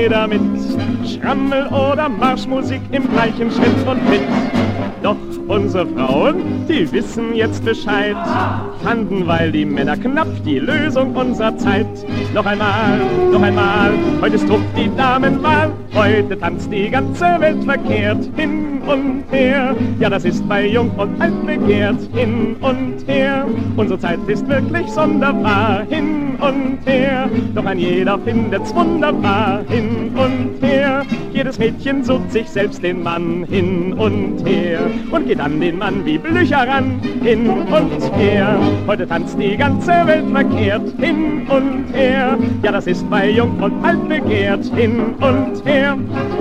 jeder mit. Schrammel oder Marschmusik im gleichen Schritt und mit. Doch unsere Frauen, die wissen jetzt Bescheid, fanden, weil die Männer knapp die Lösung unserer Zeit. Noch einmal, heute ist Druck die Damenwahl. Heute tanzt die ganze Welt verkehrt, hin und her. Ja, das ist bei Jung und Alt begehrt, hin und her. Unsere Zeit ist wirklich sonderbar, hin und her. Doch ein jeder findet's wunderbar, hin und her. Jedes Mädchen sucht sich selbst den Mann, hin und her. Und geht an den Mann wie Blücher ran, hin und her. Heute tanzt die ganze Welt verkehrt, hin und her. Ja, das ist bei Jung und Alt begehrt, hin und her.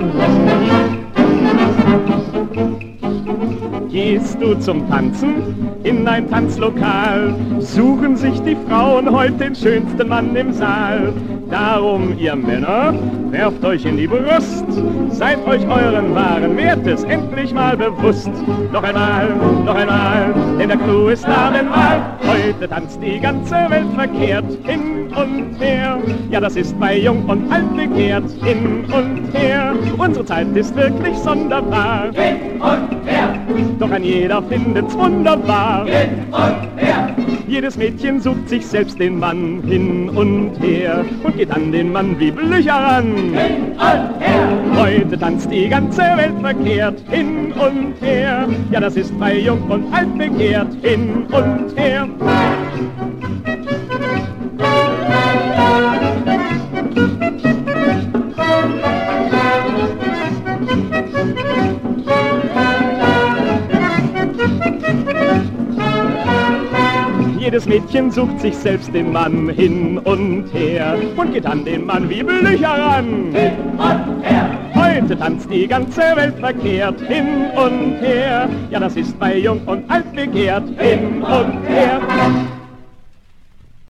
Gehst du zum Tanzen in ein Tanzlokal, suchen sich die Frauen heute den schönsten Mann im Saal. Darum, ihr Männer, werft euch in die Brust, seid euch euren wahren Wertes endlich mal bewusst. Noch einmal, denn der Clou ist Damenwahl. Heute tanzt die ganze Welt verkehrt, hin und her. Ja, das ist bei Jung und Alt begehrt, hin und her. Unsere Zeit ist wirklich sonderbar, Hin und her, doch ein jeder findet's wunderbar. hin und her, Jedes Mädchen sucht sich selbst den Mann, hin und her. Und geht an den Mann wie Blücher ran. hin und her, Heute tanzt die ganze Welt verkehrt, hin und her. Ja, das ist bei Jung und Alt begehrt, hin und her. Jedes Mädchen sucht sich selbst den Mann, hin und her. Und geht an den Mann wie Blücher ran. hin und her, Heute tanzt die ganze Welt verkehrt, hin und her. Ja, das ist bei Jung und Alt begehrt, hin und her.